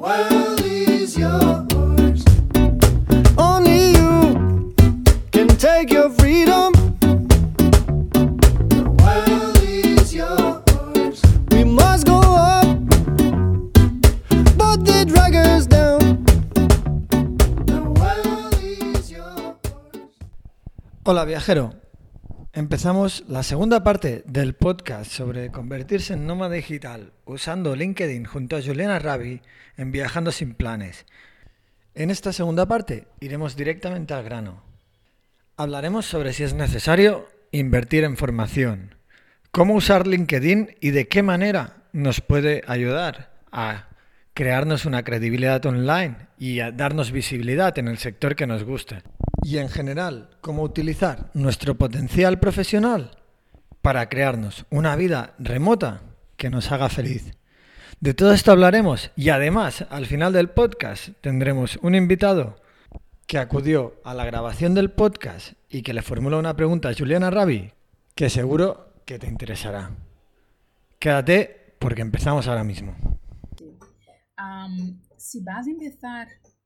world is yours. Only you can take your freedom. The world is yours. We must go up, but they drag us down. The world is yours. Hola viajero, empezamos la segunda parte del podcast sobre convertirse en nómada digital usando LinkedIn junto a Juliana Rabi en Viajando sin Planes. En esta segunda parte iremos directamente al grano. Hablaremos sobre si es necesario invertir en formación, cómo usar LinkedIn y de qué manera nos puede ayudar a crearnos una credibilidad online y a darnos visibilidad en el sector que nos guste. Y en general, cómo utilizar nuestro potencial profesional para crearnos una vida remota que nos haga feliz. De todo esto hablaremos y además al final del podcast tendremos un invitado que acudió a la grabación del podcast y que le formuló una pregunta a Juliana Rabi que seguro que te interesará. Quédate porque empezamos ahora mismo. Si vas a empezar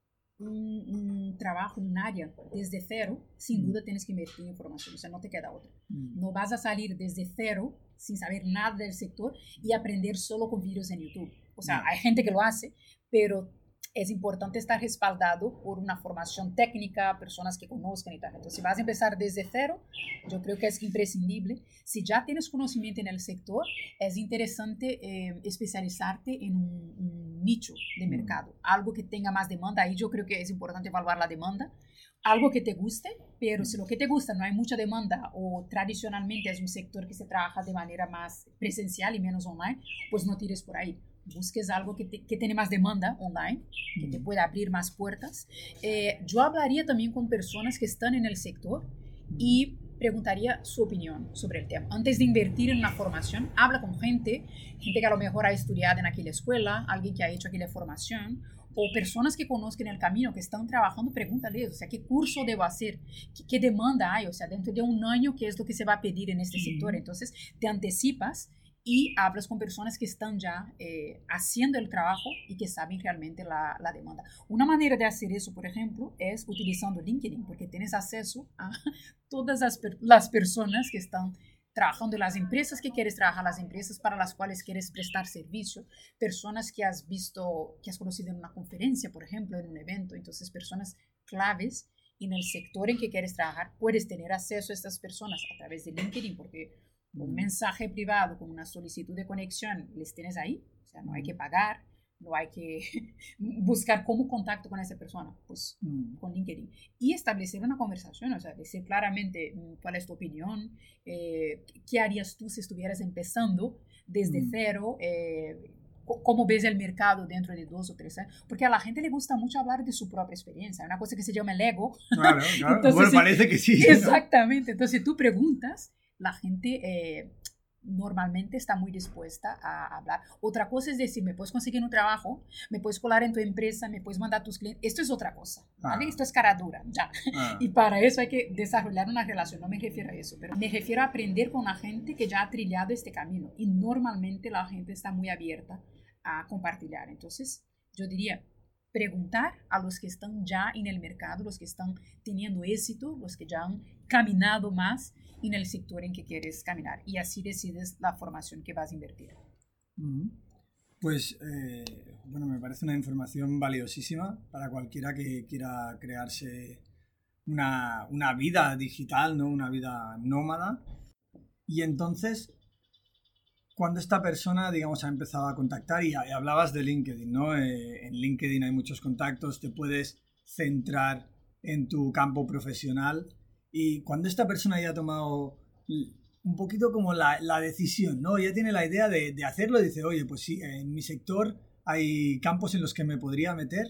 un trabajo, un área desde cero, sin duda tienes que invertir en formación, o sea, no te queda otra. No vas a salir desde cero sin saber nada del sector y aprender solo con vídeos en YouTube. O sea, hay gente que lo hace, pero es importante estar respaldado por una formación técnica, personas que conozcan y tal. Entonces, si vas a empezar desde cero, yo creo que es imprescindible. Si ya tienes conocimiento en el sector, es interesante especializarte en un nicho de mercado, algo que tenga más demanda. Ahí yo creo que es importante evaluar la demanda, algo que te guste, pero si lo que te gusta no hay mucha demanda o tradicionalmente es un sector que se trabaja de manera más presencial y menos online, pues no tires por ahí. Busques algo que tiene más demanda online, que te pueda abrir más puertas. Yo hablaría también con personas que están en el sector y preguntaría su opinión sobre el tema. Antes de invertir en una formación, habla con gente que a lo mejor ha estudiado en aquella escuela, alguien que ha hecho aquella formación, o personas que conozcan el camino, que están trabajando, pregúntales, o sea, ¿qué curso debo hacer? ¿Qué demanda hay? O sea, dentro de un año, ¿qué es lo que se va a pedir en este sector? Entonces, te anticipas y hablas con personas que están ya haciendo el trabajo y que saben realmente la demanda. Una manera de hacer eso, por ejemplo, es utilizando LinkedIn, porque tienes acceso a todas las personas que están trabajando en las empresas que quieres trabajar, las empresas para las cuales quieres prestar servicio, personas que has visto, que has conocido en una conferencia, por ejemplo, en un evento. Entonces, personas claves en el sector en que quieres trabajar, puedes tener acceso a estas personas a través de LinkedIn, porque un mensaje privado con una solicitud de conexión les tienes ahí, o sea, no hay que pagar, no hay que buscar cómo contacto con esa persona, pues con LinkedIn. Y establecer una conversación, o sea, decir claramente cuál es tu opinión, qué harías tú si estuvieras empezando desde cero, cómo ves el mercado dentro de 2 o 3 años, porque a la gente le gusta mucho hablar de su propia experiencia, hay una cosa que se llama el ego. Claro. Entonces, bueno, parece que sí. Exactamente, ¿no? Entonces tú preguntas, la gente normalmente está muy dispuesta a hablar. Otra cosa es decir, me puedes conseguir un trabajo, me puedes colar en tu empresa, me puedes mandar a tus clientes. Esto es otra cosa, ¿vale? Esto es cara dura, ya. Y para eso hay que desarrollar una relación. No me refiero a eso, pero me refiero a aprender con la gente que ya ha trillado este camino. Y normalmente la gente está muy abierta a compartir. Entonces, yo diría, preguntar a los que están ya en el mercado, los que están teniendo éxito, los que ya han caminado más en el sector en que quieres caminar, y así decides la formación que vas a invertir. Pues, bueno, me parece una información valiosísima para cualquiera que quiera crearse una vida digital, ¿no? Una vida nómada. Y entonces, cuando esta persona, digamos, ha empezado a contactar, y hablabas de LinkedIn, ¿no? En LinkedIn hay muchos contactos, te puedes centrar en tu campo profesional. Y cuando esta persona ya ha tomado un poquito como la decisión, ¿no? Ya tiene la idea de hacerlo, dice, oye, pues sí, en mi sector hay campos en los que me podría meter.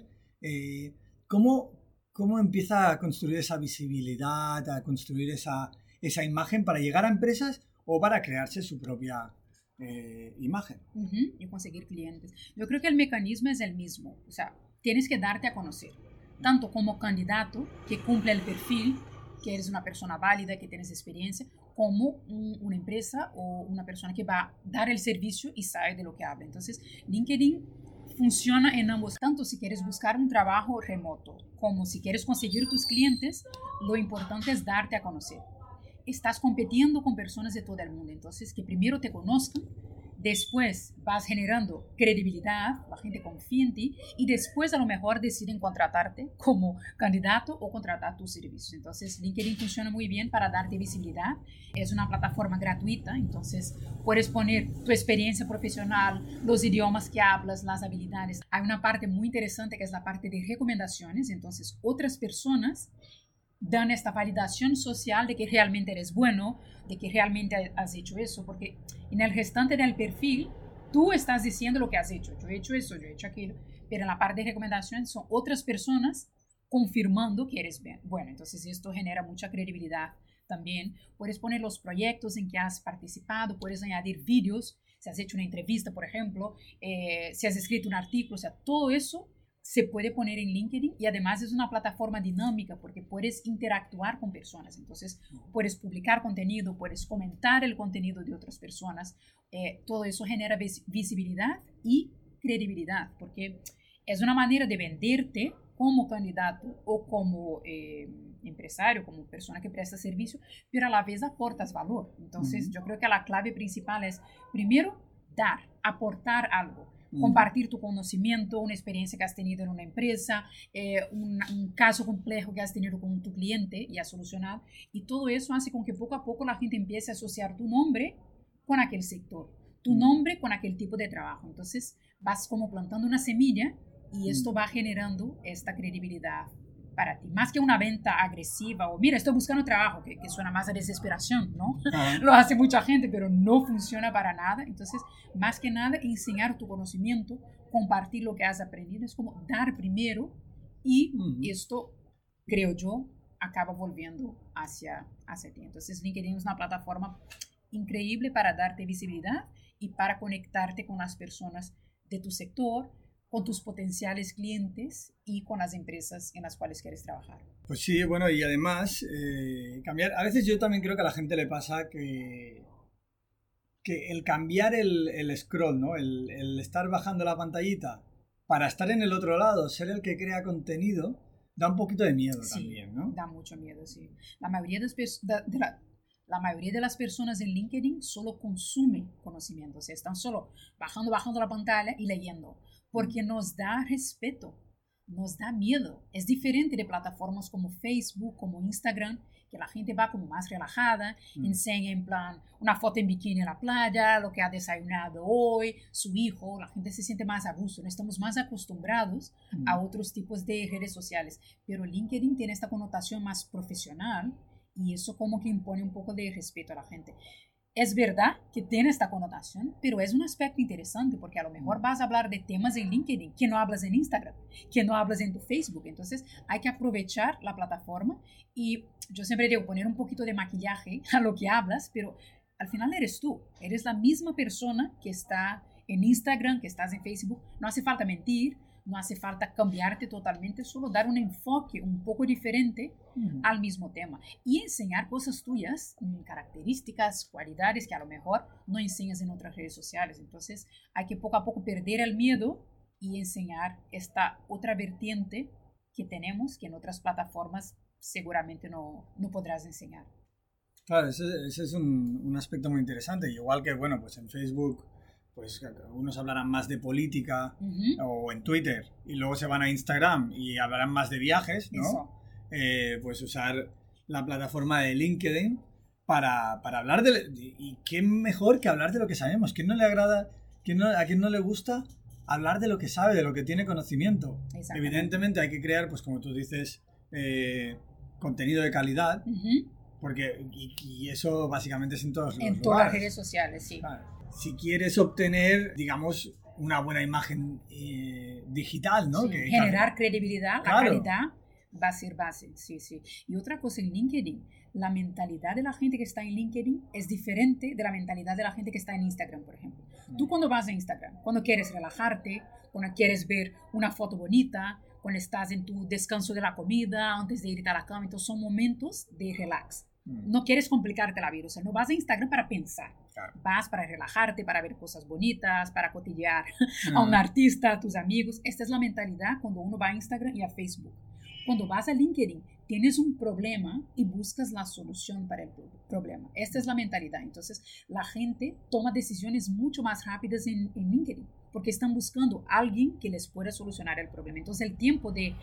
¿Cómo empieza a construir esa visibilidad, a construir esa imagen para llegar a empresas o para crearse su propia imagen? Y conseguir clientes. Yo creo que el mecanismo es el mismo. O sea, tienes que darte a conocer, tanto como candidato que cumple el perfil, que eres una persona válida, que tienes experiencia, como una empresa o una persona que va a dar el servicio y sabe de lo que habla. Entonces, LinkedIn funciona en ambos. Tanto si quieres buscar un trabajo remoto como si quieres conseguir tus clientes, lo importante es darte a conocer. Estás compitiendo con personas de todo el mundo, entonces que primero te conozcan, después vas generando credibilidad, la gente confía en ti y después a lo mejor deciden contratarte como candidato o contratar tus servicios. Entonces LinkedIn funciona muy bien para darte visibilidad. Es una plataforma gratuita, entonces puedes poner tu experiencia profesional, los idiomas que hablas, las habilidades. Hay una parte muy interesante que es la parte de recomendaciones, entonces otras personas dan esta validación social de que realmente eres bueno, de que realmente has hecho eso, porque en el restante del perfil tú estás diciendo lo que has hecho. Yo he hecho eso, yo he hecho aquello, pero en la parte de recomendaciones son otras personas confirmando que eres bueno. Entonces esto genera mucha credibilidad también. Puedes poner los proyectos en que has participado, puedes añadir vídeos, si has hecho una entrevista, por ejemplo, si has escrito un artículo, o sea, todo eso se puede poner en LinkedIn y además es una plataforma dinámica porque puedes interactuar con personas. Entonces, puedes publicar contenido, puedes comentar el contenido de otras personas. Todo eso genera visibilidad y credibilidad porque es una manera de venderte como candidato o como empresario, como persona que presta servicio, pero a la vez aportas valor. Entonces, yo creo que la clave principal es, primero, dar, aportar algo. Compartir tu conocimiento, una experiencia que has tenido en una empresa, un caso complejo que has tenido con tu cliente y has solucionado. Y todo eso hace con que poco a poco la gente empiece a asociar tu nombre con aquel sector, tu nombre con aquel tipo de trabajo. Entonces vas como plantando una semilla y esto va generando esta credibilidad para ti. Más que una venta agresiva o mira, estoy buscando trabajo, que suena más a desesperación, ¿no? Lo hace mucha gente, pero no funciona para nada. Entonces, más que nada, enseñar tu conocimiento, compartir lo que has aprendido, es como dar primero y esto, creo yo, acaba volviendo hacia ti. Entonces, LinkedIn es una plataforma increíble para darte visibilidad y para conectarte con las personas de tu sector, con tus potenciales clientes y con las empresas en las cuales quieres trabajar. Pues sí, bueno, y además cambiar, a veces yo también creo que a la gente le pasa que el cambiar el scroll, ¿no? El estar bajando la pantallita para estar en el otro lado, ser el que crea contenido, da un poquito de miedo también, ¿no? Da mucho miedo, sí. La mayoría de las personas en LinkedIn solo consumen conocimiento, o sea, están solo bajando la pantalla y leyendo, porque nos da respeto, nos da miedo. Es diferente de plataformas como Facebook, como Instagram, que la gente va como más relajada, enseña en plan una foto en bikini en la playa, lo que ha desayunado hoy, su hijo, la gente se siente más a gusto, no estamos más acostumbrados a otros tipos de redes sociales, pero LinkedIn tiene esta connotación más profesional y eso como que impone un poco de respeto a la gente. Es verdad que tiene esta connotación, pero es un aspecto interesante porque a lo mejor vas a hablar de temas en LinkedIn que no hablas en Instagram, que no hablas en tu Facebook. Entonces hay que aprovechar la plataforma y yo siempre digo poner un poquito de maquillaje a lo que hablas, pero al final eres tú, eres la misma persona que está en Instagram, que estás en Facebook. No hace falta mentir, no hace falta cambiarte totalmente, solo dar un enfoque un poco diferente al mismo tema y enseñar cosas tuyas, características, cualidades que a lo mejor no enseñas en otras redes sociales. Entonces hay que poco a poco perder el miedo y enseñar esta otra vertiente que tenemos, que en otras plataformas seguramente no podrás enseñar. Claro, ese es un aspecto muy interesante. Igual que, bueno, pues en Facebook pues unos hablarán más de política o en Twitter y luego se van a Instagram y hablarán más de viajes, ¿no? Pues usar la plataforma de LinkedIn para hablar y qué mejor que hablar de lo que sabemos. ¿Quién no le agrada, a quién no le gusta hablar de lo que sabe, de lo que tiene conocimiento? Evidentemente hay que crear, pues como tú dices, contenido de calidad, porque y eso básicamente es en todos los lugares. En todas las redes sociales, sí. Claro. Si quieres obtener, digamos, una buena imagen digital, ¿no? Sí, que generar credibilidad, claro. La calidad va a ser base, sí. Y otra cosa en LinkedIn, la mentalidad de la gente que está en LinkedIn es diferente de la mentalidad de la gente que está en Instagram, por ejemplo. Tú cuando vas a Instagram, cuando quieres relajarte, cuando quieres ver una foto bonita, cuando estás en tu descanso de la comida, antes de irte a la cama, entonces son momentos de relax. No quieres complicarte la vida, o sea, no vas a Instagram para pensar. Claro. Vas para relajarte, para ver cosas bonitas, para cotillear a un artista, a tus amigos. Esta es la mentalidad cuando uno va a Instagram y a Facebook. Cuando vas a LinkedIn, tienes un problema y buscas la solución para el problema. Esta es la mentalidad. Entonces, la gente toma decisiones mucho más rápidas en LinkedIn, porque están buscando a alguien que les pueda solucionar el problema. Entonces, el tiempo de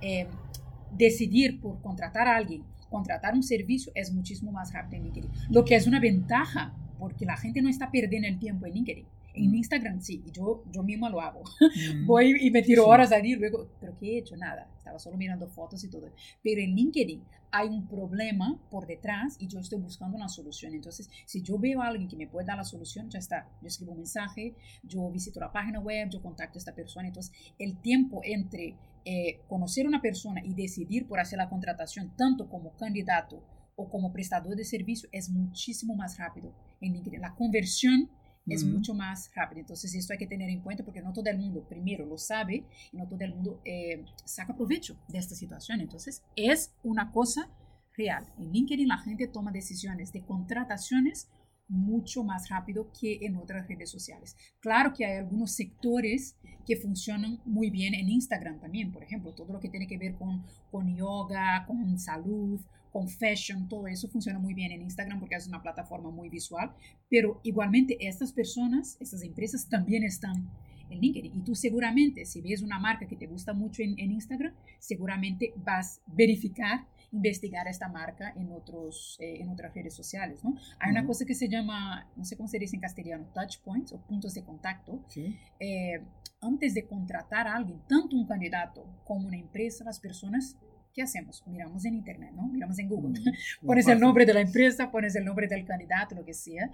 decidir por contratar a alguien, contratar un servicio, es muchísimo más rápido en LinkedIn. Lo que es una ventaja, porque la gente no está perdiendo el tiempo en LinkedIn. En Instagram sí, yo misma lo hago. Voy y me tiro horas ahí, luego, ¿pero qué he hecho? Nada, estaba solo mirando fotos y todo. Pero en LinkedIn hay un problema por detrás y yo estoy buscando una solución. Entonces, si yo veo a alguien que me puede dar la solución, ya está. Yo escribo un mensaje, yo visito la página web, yo contacto a esta persona. Entonces, el tiempo entre conocer a una persona y decidir por hacer la contratación, tanto como candidato o como prestador de servicio, es muchísimo más rápido en LinkedIn. La conversión es mucho más rápido. Entonces, esto hay que tener en cuenta porque no todo el mundo, primero, lo sabe y no todo el mundo saca provecho de esta situación. Entonces, es una cosa real. En LinkedIn la gente toma decisiones de contrataciones mucho más rápido que en otras redes sociales. Claro que hay algunos sectores que funcionan muy bien en Instagram también. Por ejemplo, todo lo que tiene que ver con yoga, con salud, con fashion, todo eso funciona muy bien en Instagram porque es una plataforma muy visual, pero igualmente estas personas, estas empresas también están en LinkedIn y tú seguramente, si ves una marca que te gusta mucho en Instagram, seguramente vas a verificar, investigar esta marca en otras redes sociales, ¿no? Hay una cosa que se llama, no sé cómo se dice en castellano, touch points o puntos de contacto. ¿Sí? Antes de contratar a alguien, tanto un candidato como una empresa, las personas, ¿qué hacemos? Miramos en internet, ¿no? Miramos en Google. Pones el nombre de la empresa, pones el nombre del candidato, lo que sea.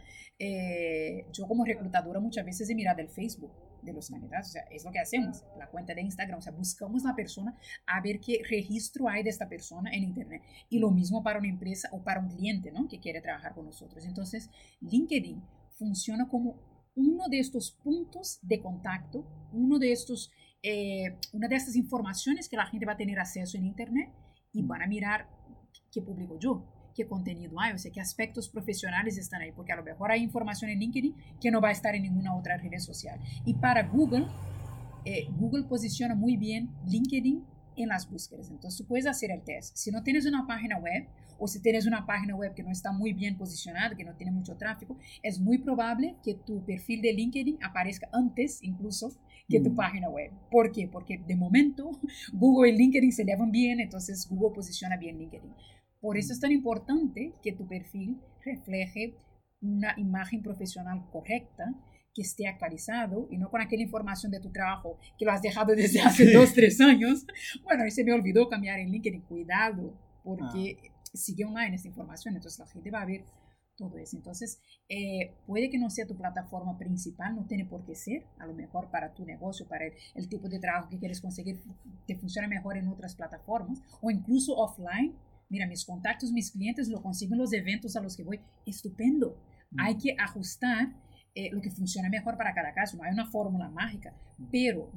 Yo como reclutadora muchas veces he mirado el Facebook de los candidatos, o sea, es lo que hacemos, la cuenta de Instagram, o sea, buscamos la persona a ver qué registro hay de esta persona en internet. Y lo mismo para una empresa o para un cliente, ¿no? Que quiere trabajar con nosotros. Entonces, LinkedIn funciona como uno de estos puntos de contacto, una de estas informaciones que la gente va a tener acceso en internet y van a mirar qué publico yo, qué contenido hay, o sea, qué aspectos profesionales están ahí, porque a lo mejor hay información en LinkedIn que no va a estar en ninguna otra red social. Y para Google, Google posiciona muy bien LinkedIn en las búsquedas. Entonces, tú puedes hacer el test. Si no tienes una página web o si tienes una página web que no está muy bien posicionada, que no tiene mucho tráfico, es muy probable que tu perfil de LinkedIn aparezca antes incluso que tu página web. ¿Por qué? Porque de momento Google y LinkedIn se llevan bien, entonces Google posiciona bien LinkedIn. Por eso es tan importante que tu perfil refleje una imagen profesional correcta, que esté actualizado y no con aquella información de tu trabajo que lo has dejado desde hace 2, 3 años. Bueno, y se me olvidó cambiar en LinkedIn. Cuidado, porque sigue online esta información, entonces la gente va a ver todo eso. Entonces, puede que no sea tu plataforma principal, no tiene por qué ser, a lo mejor para tu negocio, para el tipo de trabajo que quieres conseguir, te funciona mejor en otras plataformas, o incluso offline. Mira, mis contactos, mis clientes lo consigo en los eventos a los que voy. Estupendo. Hay que ajustar lo que funciona mejor para cada caso. No hay una fórmula mágica, pero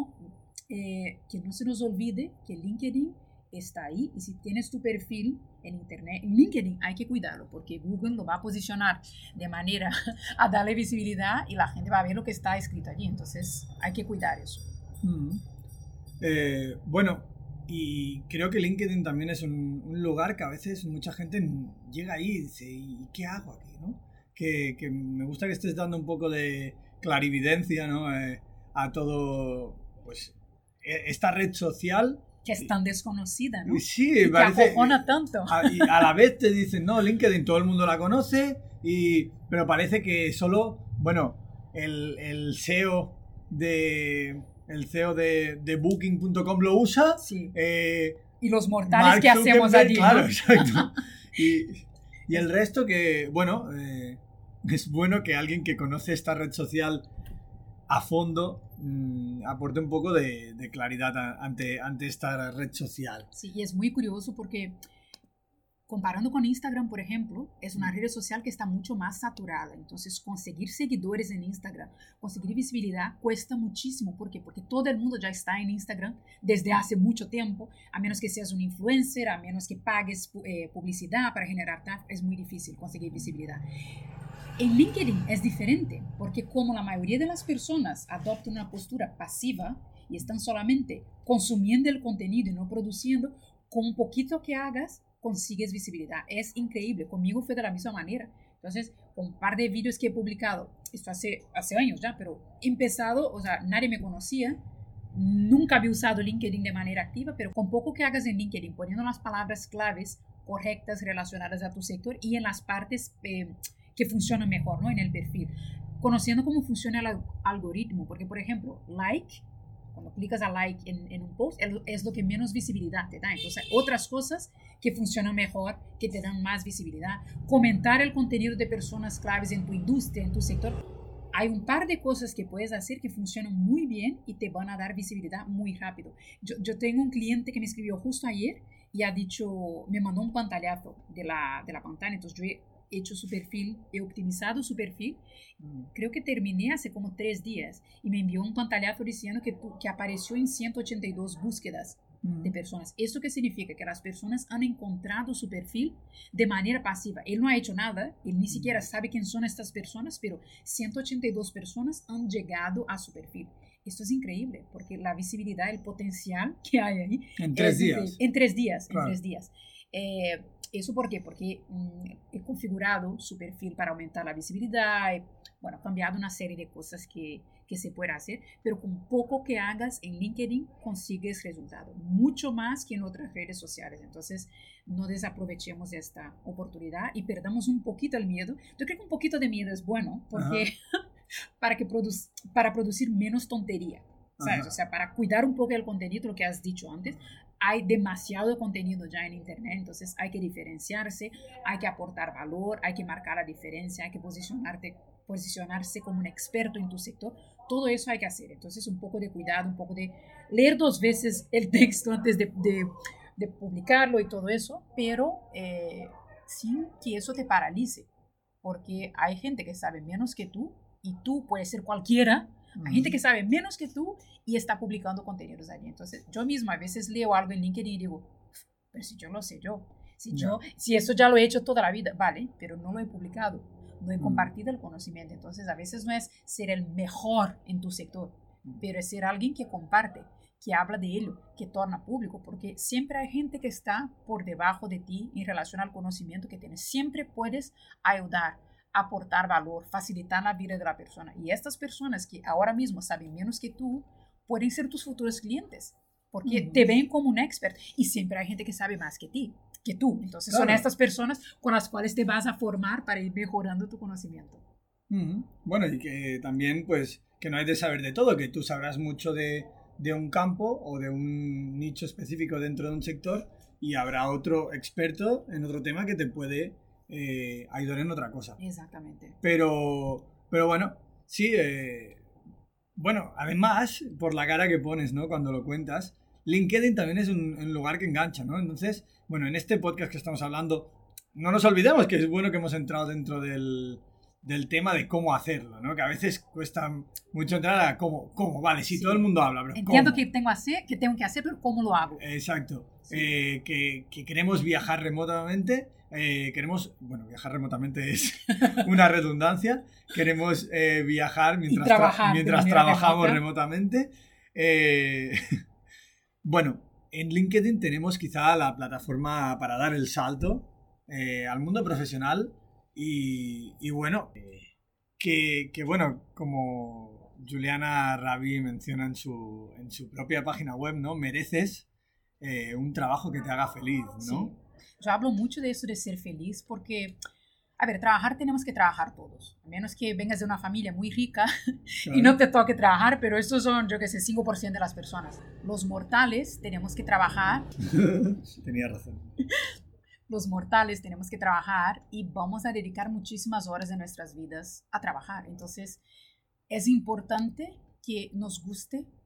que no se nos olvide que LinkedIn está ahí, y si tienes tu perfil en internet, en LinkedIn, hay que cuidarlo, porque Google lo va a posicionar de manera a darle visibilidad y la gente va a ver lo que está escrito allí. Entonces hay que cuidar eso. Bueno, y creo que LinkedIn también es un lugar que a veces mucha gente llega ahí y dice, ¿y qué hago aquí? ¿No? Que me gusta que estés dando un poco de clarividencia, ¿no? A todo, pues, esta red social. Que es tan desconocida, ¿no? Sí, y parece, que acojona tanto. Y a la vez te dicen, no, LinkedIn todo el mundo la conoce, pero parece que solo, bueno, el CEO de Booking.com lo usa. Sí. Y los mortales Mark que hacemos allí, claro, ¿no? Exacto. Y el resto que, bueno, es bueno que alguien que conoce esta red social a fondo aporte un poco de claridad ante esta red social. Sí, y es muy curioso porque comparando con Instagram, por ejemplo, es una red social que está mucho más saturada. Entonces, conseguir seguidores en Instagram, conseguir visibilidad, cuesta muchísimo. ¿Por qué? Porque todo el mundo ya está en Instagram desde hace mucho tiempo. A menos que seas un influencer, a menos que pagues publicidad para generar tráfico, es muy difícil conseguir visibilidad. En LinkedIn es diferente, porque como la mayoría de las personas adoptan una postura pasiva y están solamente consumiendo el contenido y no produciendo, con un poquito que hagas, consigues visibilidad. Es increíble. Conmigo fue de la misma manera. Entonces, con un par de vídeos que he publicado, esto hace años ya, pero he empezado, o sea, nadie me conocía, nunca había usado LinkedIn de manera activa, pero con poco que hagas en LinkedIn, poniendo las palabras claves correctas relacionadas a tu sector y en las partes que funcionan mejor, ¿no? En el perfil. Conociendo cómo funciona el algoritmo, porque, por ejemplo, cuando clicas a like en un post, es lo que menos visibilidad te da. Entonces, otras cosas que funcionan mejor, que te dan más visibilidad. Comentar el contenido de personas claves en tu industria, en tu sector. Hay un par de cosas que puedes hacer que funcionan muy bien y te van a dar visibilidad muy rápido. Yo tengo un cliente que me escribió justo ayer y ha dicho, me mandó un pantallazo de la pantalla. Entonces, yo he hecho su perfil, he optimizado su perfil, creo que terminé hace como 3 días y me envió un pantallazo diciendo que apareció en 182 búsquedas de personas. ¿Esto qué significa? Que las personas han encontrado su perfil de manera pasiva. Él no ha hecho nada, él ni siquiera sabe quién son estas personas, pero 182 personas han llegado a su perfil. Esto es increíble, porque la visibilidad, el potencial que hay ahí. En 3 días. En 3 días, claro. En 3 días. ¿Eso por qué? Porque he configurado su perfil para aumentar la visibilidad, he cambiado una serie de cosas que se puede hacer, pero con poco que hagas en LinkedIn consigues resultados, mucho más que en otras redes sociales. Entonces, no desaprovechemos esta oportunidad y perdamos un poquito el miedo. Yo creo que un poquito de miedo es bueno, porque para producir menos tontería, ¿sabes? O sea, para cuidar un poco el contenido, lo que has dicho antes. Hay demasiado contenido ya en Internet, entonces hay que diferenciarse, hay que aportar valor, hay que marcar la diferencia, hay que posicionarse como un experto en tu sector. Todo eso hay que hacer. Entonces, un poco de cuidado, un poco de leer 2 veces el texto antes de publicarlo y todo eso, pero sin que eso te paralice, porque hay gente que sabe menos que tú y tú puedes ser cualquiera. Hay gente que sabe menos que tú y está publicando contenidos allí. Entonces, yo misma a veces leo algo en LinkedIn y digo, pero si yo lo sé yo. Si eso ya lo he hecho toda la vida, vale, pero no lo he publicado, no he compartido el conocimiento. Entonces, a veces no es ser el mejor en tu sector, pero es ser alguien que comparte, que habla de ello, que torna público, porque siempre hay gente que está por debajo de ti en relación al conocimiento que tienes. Siempre puedes ayudar, aportar valor, facilitar la vida de la persona. Y estas personas que ahora mismo saben menos que tú, pueden ser tus futuros clientes, porque te ven como un expert. Y siempre hay gente que sabe más que tú. Entonces, claro, son estas personas con las cuales te vas a formar para ir mejorando tu conocimiento. Bueno, y que también, pues, que no hay de saber de todo, que tú sabrás mucho de un campo o de un nicho específico dentro de un sector y habrá otro experto en otro tema que te puede ayudar en otra cosa. Exactamente. Pero bueno, sí, bueno, además, por la cara que pones, ¿no? Cuando lo cuentas, LinkedIn también es un lugar que engancha, ¿no? Entonces, bueno, en este podcast que estamos hablando, no nos olvidemos que es bueno que hemos entrado dentro del tema de cómo hacerlo, ¿no? Que a veces cuesta mucho entrar a cómo, vale, sí, todo el mundo habla, pero entiendo ¿cómo? que tengo que hacer, pero ¿cómo lo hago? Exacto. Sí. Que queremos viajar remotamente, viajar remotamente es una redundancia, queremos viajar mientras trabajamos remotamente. Bueno, en LinkedIn tenemos quizá la plataforma para dar el salto al mundo profesional y bueno, que bueno, como Juliana Rabi menciona en su propia página web, ¿no? Mereces un trabajo que te haga feliz, ¿no? Sí. Yo hablo mucho de eso de ser feliz porque, a ver, trabajar tenemos que trabajar todos. A menos que vengas de una familia muy rica y no te toque trabajar, pero estos son, yo qué sé, 5% de las personas. Los mortales tenemos que trabajar. Tenía razón. Los mortales tenemos que trabajar y vamos a dedicar muchísimas horas de nuestras vidas a trabajar. Entonces, es importante que nos guste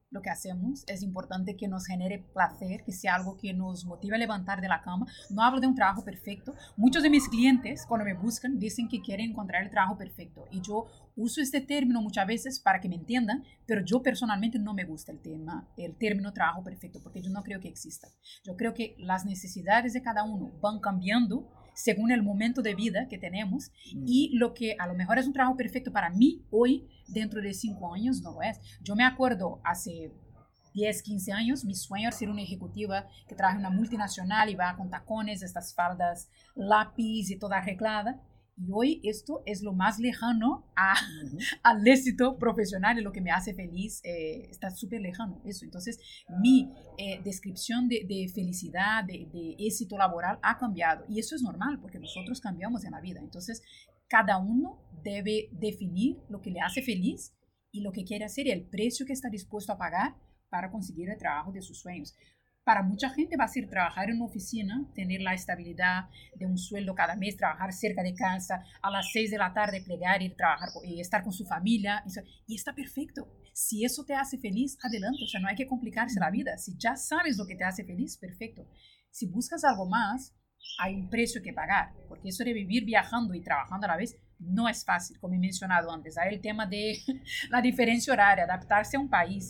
lo que hacemos, es importante que nos genere placer, que sea algo que nos motive a levantar de la cama. No hablo de un trabajo perfecto. Muchos de mis clientes, cuando me buscan, dicen que quieren encontrar el trabajo perfecto. Y yo uso este término muchas veces para que me entiendan, pero yo personalmente no me gusta el término trabajo perfecto, porque yo no creo que exista. Yo creo que las necesidades de cada uno van cambiando según el momento de vida que tenemos, y lo que a lo mejor es un trabajo perfecto para mí hoy, dentro de 5 años, no lo es. Yo me acuerdo hace 10, 15 años, mi sueño era ser una ejecutiva que trabaja en una multinacional y va con tacones, estas faldas lápiz y toda arreglada. Y hoy esto es lo más lejano al éxito profesional, y lo que me hace feliz está súper lejano eso. Entonces, mi descripción de felicidad, de éxito laboral ha cambiado. Y eso es normal, porque nosotros cambiamos en la vida. Entonces, cada uno debe definir lo que le hace feliz y lo que quiere hacer y el precio que está dispuesto a pagar para conseguir el trabajo de sus sueños. Para mucha gente va a ser trabajar en una oficina, tener la estabilidad de un sueldo cada mes, trabajar cerca de casa, a las 6 de la tarde plegar, ir a trabajar y estar con su familia. Y está perfecto. Si eso te hace feliz, adelante. O sea, no hay que complicarse la vida. Si ya sabes lo que te hace feliz, perfecto. Si buscas algo más, hay un precio que pagar. Porque eso de vivir viajando y trabajando a la vez no es fácil, como he mencionado antes. Hay el tema de la diferencia horaria, adaptarse a un país,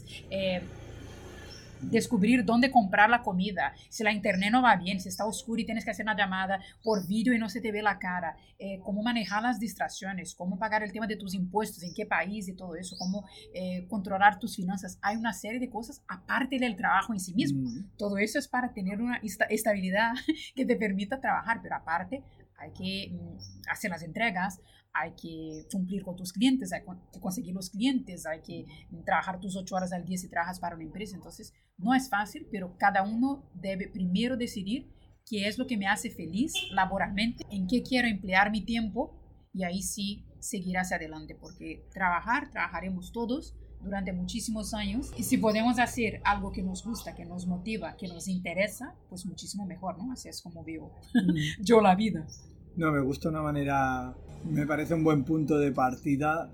descubrir dónde comprar la comida, si la internet no va bien, si está oscuro y tienes que hacer una llamada por vídeo y no se te ve la cara, cómo manejar las distracciones, cómo pagar el tema de tus impuestos, en qué país y todo eso, cómo controlar tus finanzas. Hay una serie de cosas aparte del trabajo en sí mismo. Todo eso es para tener una estabilidad que te permita trabajar, pero aparte hay que hacer las entregas, hay que cumplir con tus clientes, hay que conseguir los clientes, hay que trabajar tus 8 horas al día si trabajas para una empresa. Entonces, no es fácil, pero cada uno debe primero decidir qué es lo que me hace feliz laboralmente, en qué quiero emplear mi tiempo, y ahí sí seguir hacia adelante, porque trabajaremos todos durante muchísimos años, y si podemos hacer algo que nos gusta, que nos motiva, que nos interesa, pues muchísimo mejor, ¿no? Así es como vivo yo la vida. No, me gusta una manera, me parece un buen punto de partida,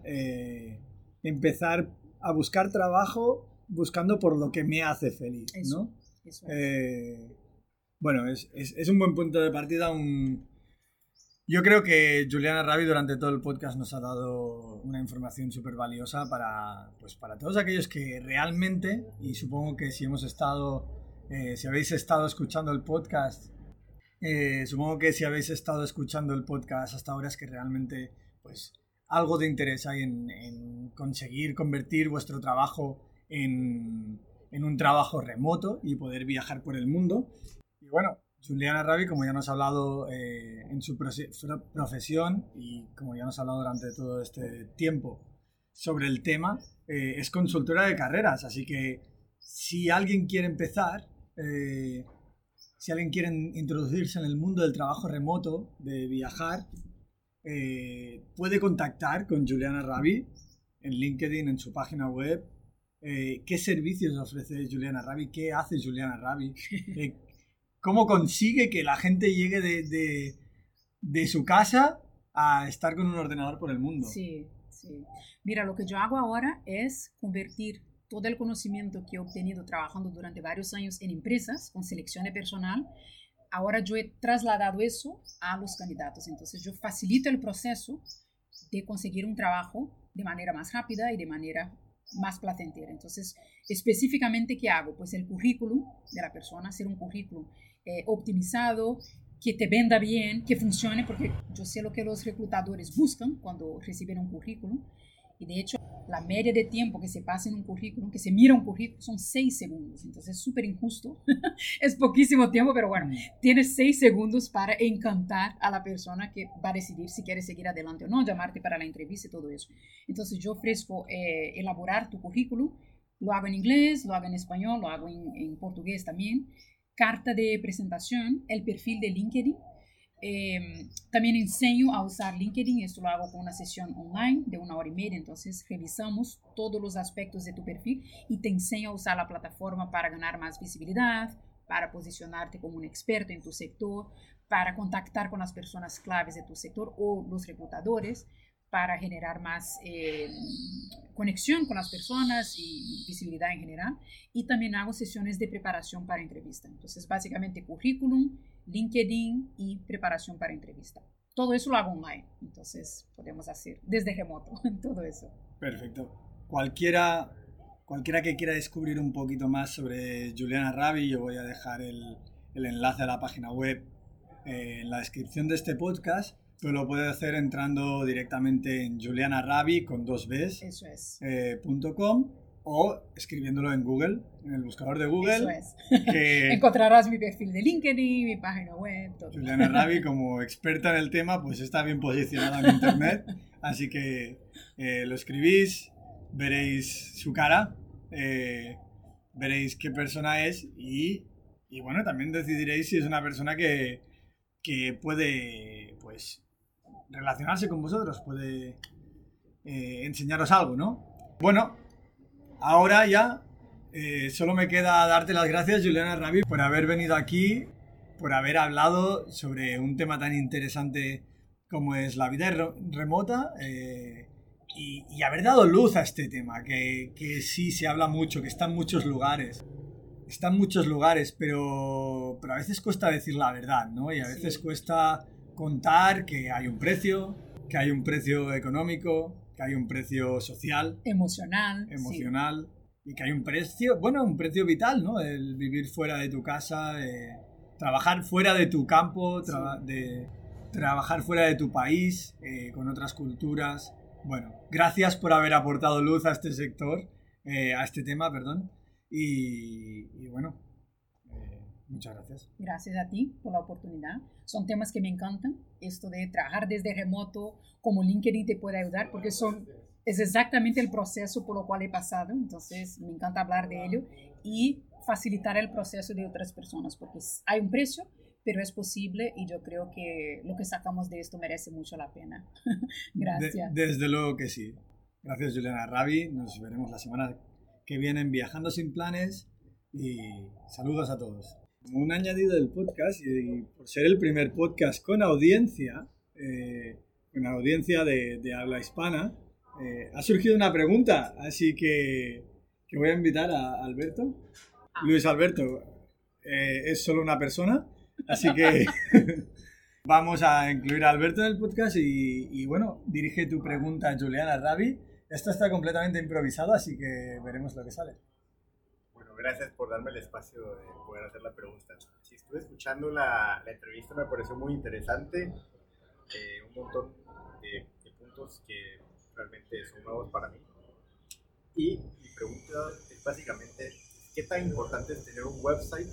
empezar a buscar trabajo buscando por lo que me hace feliz, ¿no? Eso es. Bueno, es un buen punto de partida. Yo creo que Juliana Rabi durante todo el podcast nos ha dado una información súper valiosa para todos aquellos que realmente, y supongo que si habéis estado escuchando el podcast, hasta ahora, es que realmente pues algo de interés hay en conseguir convertir vuestro trabajo en un trabajo remoto y poder viajar por el mundo. Y bueno, Juliana Rabi, como ya nos ha hablado en su profesión y como ya nos ha hablado durante todo este tiempo sobre el tema, es consultora de carreras. Así que si alguien quiere empezar, si alguien quiere introducirse en el mundo del trabajo remoto, de viajar, puede contactar con Juliana Rabi en LinkedIn, en su página web. ¿Qué servicios ofrece Juliana Rabi? ¿Qué hace Juliana Rabi? ¿Cómo consigue que la gente llegue de su casa a estar con un ordenador por el mundo? Sí. Mira, lo que yo hago ahora es convertir todo el conocimiento que he obtenido trabajando durante varios años en empresas con selección de personal. Ahora yo he trasladado eso a los candidatos. Entonces yo facilito el proceso de conseguir un trabajo de manera más rápida y de manera más placentera. Entonces, específicamente, ¿qué hago? Pues el currículum de la persona, hacer un currículum optimizado, que te venda bien, que funcione, porque yo sé lo que los reclutadores buscan cuando reciben un currículum. Y de hecho, la media de tiempo que se pasa en un currículum, que se mira un currículum, son 6 segundos. Entonces es súper injusto. Es poquísimo tiempo, pero bueno, tienes 6 segundos para encantar a la persona que va a decidir si quiere seguir adelante o no, llamarte para la entrevista y todo eso. Entonces yo ofrezco elaborar tu currículum. Lo hago en inglés, lo hago en español, lo hago en portugués también. Carta de presentación, el perfil de LinkedIn. También enseño a usar LinkedIn. Esto lo hago con una sesión online de 1 hora y media. Entonces revisamos todos los aspectos de tu perfil y te enseño a usar la plataforma para ganar más visibilidad, para posicionarte como un experto en tu sector, para contactar con las personas claves de tu sector o los reclutadores, para generar más conexión con las personas y visibilidad en general. Y también hago sesiones de preparación para entrevista. Entonces, básicamente currículum, LinkedIn y preparación para entrevista. Todo eso lo hago online. Entonces, podemos hacer desde remoto todo eso. Perfecto. Cualquiera que quiera descubrir un poquito más sobre Juliana Rabi, yo voy a dejar el enlace a la página web en la descripción de este podcast, pero lo puede hacer entrando directamente en julianarabi con 2bs. Eso es. .com o escribiéndolo en Google, en el buscador de Google. Eso es. Que encontrarás mi perfil de LinkedIn, mi página web, todo. Juliana Rabi, como experta en el tema, pues está bien posicionada en internet, así que lo escribís, veréis su cara, veréis qué persona es y bueno, también decidiréis si es una persona que puede, pues, relacionarse con vosotros, puede enseñaros algo, ¿no? Bueno, ahora ya solo me queda darte las gracias, Juliana Rabi, por haber venido aquí, por haber hablado sobre un tema tan interesante como es la vida remota y haber dado luz a este tema, que sí se habla mucho, que está en muchos lugares. Está en muchos lugares, pero a veces cuesta decir la verdad, ¿no? Y a veces cuesta contar que hay un precio económico, que hay un precio social, emocional, sí. Y que hay un precio, bueno, un precio vital, ¿no? El vivir fuera de tu casa, trabajar fuera de tu campo, trabajar fuera de tu país, con otras culturas. Bueno, gracias por haber aportado luz a este sector, a este tema, perdón. Y bueno, muchas gracias. Gracias a ti por la oportunidad. Son temas que me encantan. Esto de trabajar desde remoto, como LinkedIn te puede ayudar, porque es exactamente el proceso por lo cual he pasado. Entonces, me encanta hablar de ello y facilitar el proceso de otras personas, porque hay un precio, pero es posible y yo creo que lo que sacamos de esto merece mucho la pena. Gracias. Desde luego que sí. Gracias, Juliana Rabi. Nos veremos la semana que vienen Viajando Sin Planes y saludos a todos. Como un añadido del podcast y por ser el primer podcast con audiencia de habla hispana, ha surgido una pregunta, así que voy a invitar a Alberto. Luis Alberto es solo una persona, así que vamos a incluir a Alberto en el podcast y bueno, dirige tu pregunta a Juliana Rabi. Esto está completamente improvisado, así que veremos lo que sale. Bueno, gracias por darme el espacio de poder hacer la pregunta. Si estuve escuchando la entrevista, me pareció muy interesante. Un montón de puntos que realmente son nuevos para mí. Y mi pregunta es básicamente, ¿qué tan importante es tener un website?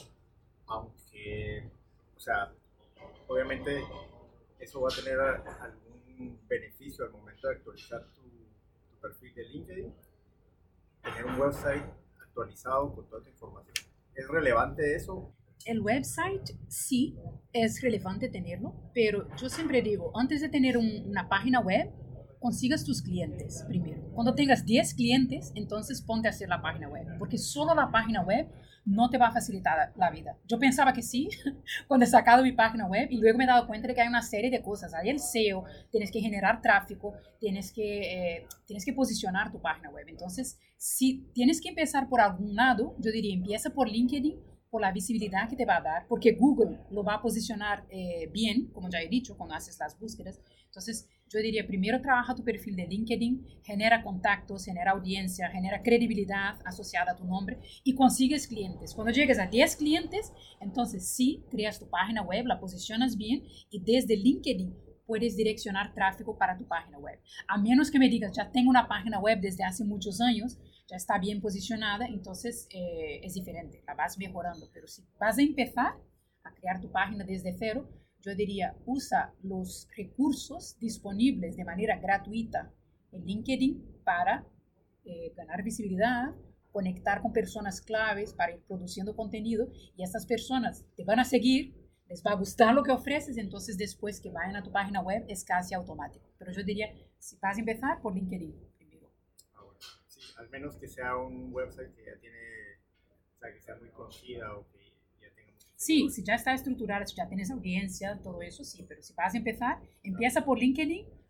Aunque, o sea, obviamente eso va a tener algún beneficio al momento de actualizar tu perfil de LinkedIn, tener un website actualizado con toda tu información. ¿Es relevante eso? El website sí es relevante tenerlo, pero yo siempre digo, antes de tener una página web, consigas tus clientes primero. Cuando tengas 10 clientes, entonces ponte a hacer la página web, porque solo la página web no te va a facilitar la vida. Yo pensaba que sí, cuando he sacado mi página web, y luego me he dado cuenta de que hay una serie de cosas. Hay el SEO, tienes que generar tráfico, tienes que posicionar tu página web. Entonces, si tienes que empezar por algún lado, yo diría, empieza por LinkedIn, por la visibilidad que te va a dar, porque Google lo va a posicionar bien, como ya he dicho, cuando haces las búsquedas. Entonces, yo diría, primero trabaja tu perfil de LinkedIn, genera contactos, genera audiencia, genera credibilidad asociada a tu nombre y consigues clientes. Cuando llegues a 10 clientes, entonces sí, creas tu página web, la posicionas bien y desde LinkedIn puedes direccionar tráfico para tu página web. A menos que me digas, ya tengo una página web desde hace muchos años, ya está bien posicionada, entonces es diferente, la vas mejorando. Pero si vas a empezar a crear tu página desde cero, yo diría, usa los recursos disponibles de manera gratuita en LinkedIn para ganar visibilidad, conectar con personas claves para ir produciendo contenido y estas personas te van a seguir, les va a gustar lo que ofreces, entonces después que vayan a tu página web es casi automático. Pero yo diría, si vas a empezar por LinkedIn primero. Sí, al menos que sea un website que ya tiene, o sea, que sea muy conocida o que sí, si ya está estructurada, si ya tienes audiencia, todo eso sí, pero si vas a empezar, empieza por LinkedIn,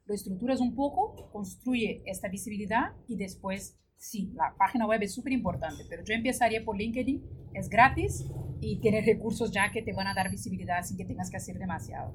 lo estructuras un poco, construye esta visibilidad y después, sí, la página web es súper importante, pero yo empezaría por LinkedIn, es gratis y tiene recursos ya que te van a dar visibilidad sin que tengas que hacer demasiado.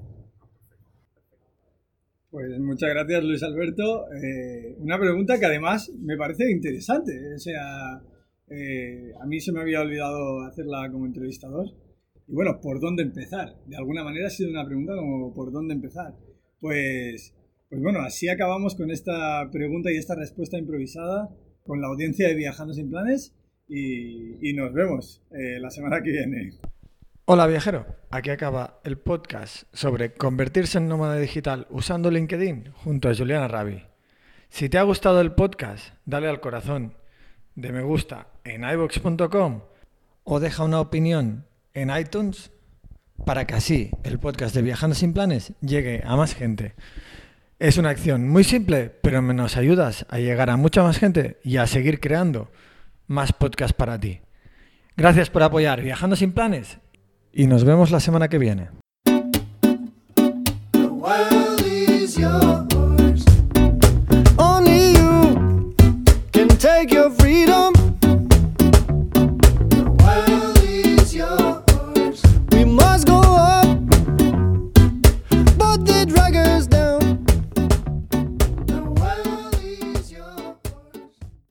Pues muchas gracias, Luis Alberto. Una pregunta que además me parece interesante. O sea, a mí se me había olvidado hacerla como entrevistador. Y bueno, ¿por dónde empezar? De alguna manera ha sido una pregunta como ¿por dónde empezar? Pues bueno, así acabamos con esta pregunta y esta respuesta improvisada con la audiencia de Viajando Sin Planes y nos vemos la semana que viene. Hola viajero, aquí acaba el podcast sobre convertirse en nómada digital usando LinkedIn junto a Juliana Rabi. Si te ha gustado el podcast, dale al corazón de me gusta en iVoox.com o deja una opinión en iTunes para que así el podcast de Viajando Sin Planes llegue a más gente. Es una acción muy simple, pero nos ayudas a llegar a mucha más gente y a seguir creando más podcasts para ti. Gracias por apoyar Viajando Sin Planes y nos vemos la semana que viene. The world is yours. Only you can take your